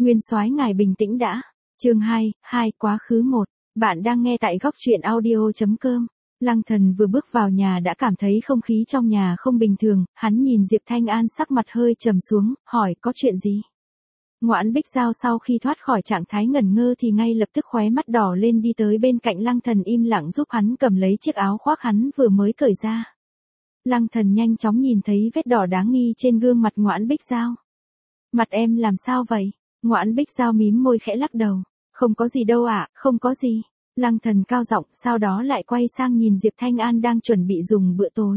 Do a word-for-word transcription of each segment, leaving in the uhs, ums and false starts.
Nguyên soái ngài bình tĩnh đã. Chương hai, hai quá khứ một. Bạn đang nghe tại góc truyện audio chấm com. Lăng Thần vừa bước vào nhà đã cảm thấy không khí trong nhà không bình thường, hắn nhìn Diệp Thanh An sắc mặt hơi trầm xuống, hỏi có chuyện gì? Ngoãn Bích Giao sau khi thoát khỏi trạng thái ngẩn ngơ thì ngay lập tức khóe mắt đỏ lên đi tới bên cạnh Lăng Thần im lặng giúp hắn cầm lấy chiếc áo khoác hắn vừa mới cởi ra. Lăng Thần nhanh chóng nhìn thấy vết đỏ đáng nghi trên gương mặt Ngoãn Bích Giao. Mặt em làm sao vậy? Ngoãn Bích Giao mím môi khẽ lắc đầu. Không có gì đâu ạ, không có gì. Lăng Thần cao giọng, sau đó lại quay sang nhìn Diệp Thanh An đang chuẩn bị dùng bữa tối.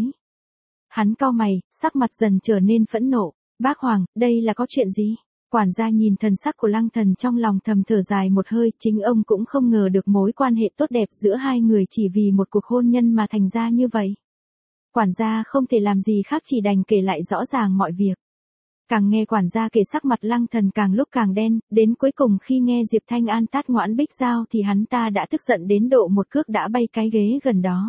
Hắn cau mày, sắc mặt dần trở nên phẫn nộ. Bác Hoàng, đây là có chuyện gì? Quản gia nhìn thần sắc của Lăng Thần trong lòng thầm thở dài một hơi, chính ông cũng không ngờ được mối quan hệ tốt đẹp giữa hai người chỉ vì một cuộc hôn nhân mà thành ra như vậy. Quản gia không thể làm gì khác chỉ đành kể lại rõ ràng mọi việc. Càng nghe quản gia kể sắc mặt Lăng Thần càng lúc càng đen, đến cuối cùng khi nghe Diệp Thanh An tát Ngoãn Bích Giao thì hắn ta đã tức giận đến độ một cước đã bay cái ghế gần đó.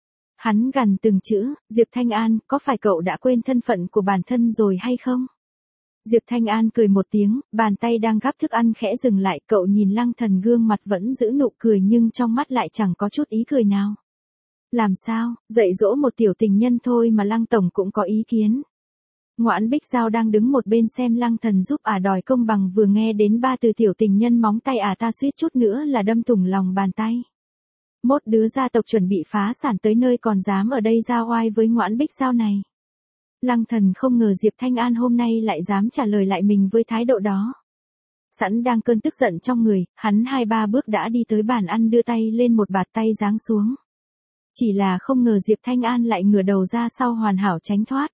Hắn gằn từng chữ, Diệp Thanh An, có phải cậu đã quên thân phận của bản thân rồi hay không? Diệp Thanh An cười một tiếng, bàn tay đang gắp thức ăn khẽ dừng lại, cậu nhìn Lăng Thần gương mặt vẫn giữ nụ cười nhưng trong mắt lại chẳng có chút ý cười nào. Làm sao, dạy dỗ một tiểu tình nhân thôi mà Lăng Tổng cũng có ý kiến. Ngoãn Bích Giao đang đứng một bên xem Lăng Thần giúp ả đòi công bằng vừa nghe đến ba từ tiểu tình nhân móng tay ả ta suýt chút nữa là đâm thủng lòng bàn tay. Mốt đứa gia tộc chuẩn bị phá sản tới nơi còn dám ở đây ra oai với Ngoãn Bích Giao này. Lăng Thần không ngờ Diệp Thanh An hôm nay lại dám trả lời lại mình với thái độ đó. Sẵn đang cơn tức giận trong người, hắn hai ba bước đã đi tới bàn ăn đưa tay lên một bạt tay giáng xuống. Chỉ là không ngờ Diệp Thanh An lại ngửa đầu ra sau hoàn hảo tránh thoát.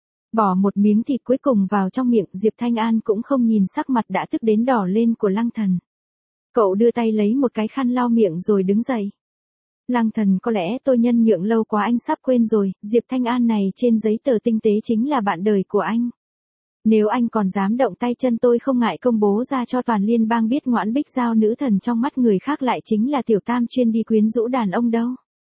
Bỏ một miếng thịt cuối cùng vào trong miệng, Diệp Thanh An cũng không nhìn sắc mặt đã tức đến đỏ lên của Lăng Thần. Cậu đưa tay lấy một cái khăn lau miệng rồi đứng dậy. Lăng Thần, có lẽ tôi nhân nhượng lâu quá anh sắp quên rồi, Diệp Thanh An này trên giấy tờ tinh tế chính là bạn đời của anh. Nếu anh còn dám động tay chân tôi không ngại công bố ra cho toàn liên bang biết Ngoãn Bích Giao nữ thần trong mắt người khác lại chính là tiểu tam chuyên đi quyến rũ đàn ông đâu.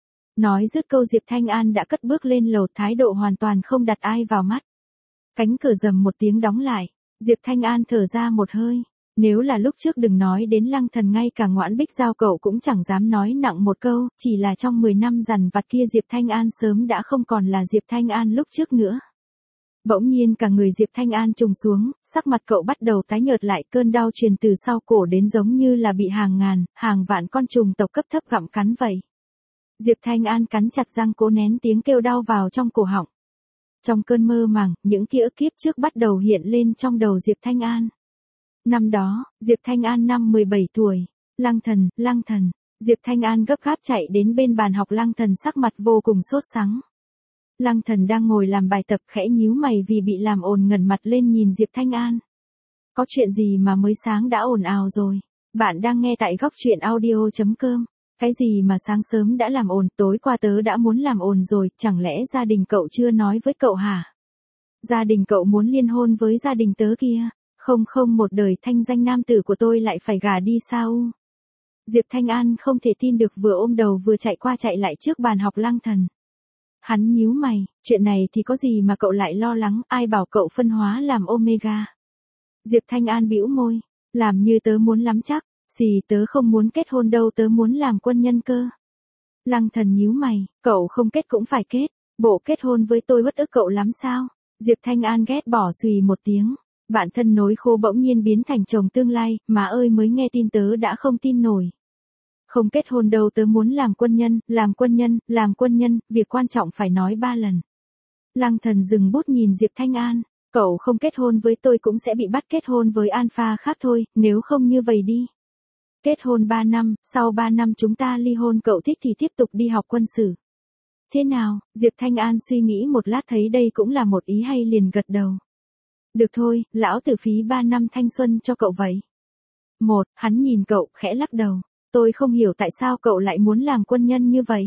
Nói dứt câu Diệp Thanh An đã cất bước lên lầu, thái độ hoàn toàn không đặt ai vào mắt. Cánh cửa rầm một tiếng đóng lại, Diệp Thanh An thở ra một hơi. Nếu là lúc trước đừng nói đến Lăng Thần, ngay cả Ngoãn Bích Giao cậu cũng chẳng dám nói nặng một câu, chỉ là trong mười năm dằn vặt kia Diệp Thanh An sớm đã không còn là Diệp Thanh An lúc trước nữa. Bỗng nhiên cả người Diệp Thanh An trùng xuống, sắc mặt cậu bắt đầu tái nhợt lại, cơn đau truyền từ sau cổ đến giống như là bị hàng ngàn, hàng vạn con trùng tộc cấp thấp gặm cắn vậy. Diệp Thanh An cắn chặt răng cố nén tiếng kêu đau vào trong cổ họng. Trong cơn mơ màng, những ký ức kiếp trước bắt đầu hiện lên trong đầu Diệp Thanh An. Năm đó, Diệp Thanh An năm mười bảy tuổi. Lăng Thần, Lăng Thần. Diệp Thanh An gấp gáp chạy đến bên bàn học Lăng Thần sắc mặt vô cùng sốt sắng. Lăng Thần đang ngồi làm bài tập khẽ nhíu mày vì bị làm ồn ngẩng mặt lên nhìn Diệp Thanh An. Có chuyện gì mà mới sáng đã ồn ào rồi? Bạn đang nghe tại góc truyện audio chấm com. Cái gì mà sáng sớm đã làm ồn, tối qua tớ đã muốn làm ồn rồi, chẳng lẽ gia đình cậu chưa nói với cậu hả? Gia đình cậu muốn liên hôn với gia đình tớ kia. Không không, một đời thanh danh nam tử của tôi lại phải gả đi sao? Diệp Thanh An không thể tin được, vừa ôm đầu vừa chạy qua chạy lại trước bàn học Lăng Thần. Hắn nhíu mày, chuyện này thì có gì mà cậu lại lo lắng, ai bảo cậu phân hóa làm Omega? Diệp Thanh An bĩu môi, làm như tớ muốn lắm chắc, gì tớ không muốn kết hôn đâu, tớ muốn làm quân nhân cơ. Lăng Thần nhíu mày, cậu không kết cũng phải kết, bộ kết hôn với tôi bất ức cậu lắm sao? Diệp Thanh An ghét bỏ xùy một tiếng. Bạn thân nối khô bỗng nhiên biến thành chồng tương lai, má ơi mới nghe tin tớ đã không tin nổi. Không kết hôn đâu, tớ muốn làm quân nhân, làm quân nhân, làm quân nhân, việc quan trọng phải nói ba lần. Lăng Thần dừng bút nhìn Diệp Thanh An, cậu không kết hôn với tôi cũng sẽ bị bắt kết hôn với alpha khác thôi, nếu không như vậy đi. Kết hôn ba năm, sau ba năm chúng ta ly hôn, cậu thích thì tiếp tục đi học quân sự. Thế nào? Diệp Thanh An suy nghĩ một lát thấy đây cũng là một ý hay liền gật đầu. Được thôi, lão tử phí ba năm thanh xuân cho cậu vậy. Một, hắn nhìn cậu, khẽ lắc đầu. Tôi không hiểu tại sao cậu lại muốn làm quân nhân như vậy.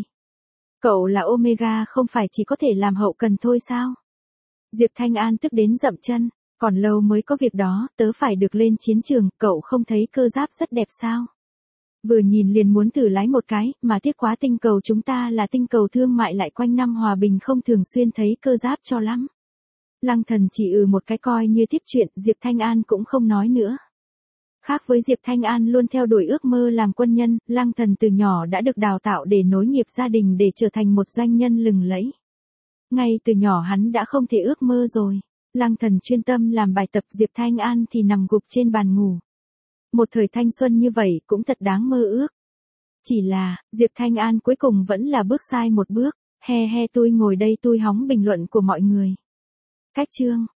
Cậu là Omega không phải chỉ có thể làm hậu cần thôi sao? Diệp Thanh An tức đến dậm chân. Còn lâu mới có việc đó, tớ phải được lên chiến trường, cậu không thấy cơ giáp rất đẹp sao? Vừa nhìn liền muốn thử lái một cái, mà tiếc quá tinh cầu chúng ta là tinh cầu thương mại lại quanh năm hòa bình không thường xuyên thấy cơ giáp cho lắm. Lăng Thần chỉ ừ một cái coi như tiếp chuyện, Diệp Thanh An cũng không nói nữa. Khác với Diệp Thanh An luôn theo đuổi ước mơ làm quân nhân, Lăng Thần từ nhỏ đã được đào tạo để nối nghiệp gia đình để trở thành một doanh nhân lừng lẫy. Ngay từ nhỏ hắn đã không thể ước mơ rồi. Lăng Thần chuyên tâm làm bài tập, Diệp Thanh An thì nằm gục trên bàn ngủ. Một thời thanh xuân như vậy cũng thật đáng mơ ước. Chỉ là, Diệp Thanh An cuối cùng vẫn là bước sai một bước. He he tôi ngồi đây tôi hóng bình luận của mọi người. Cách chương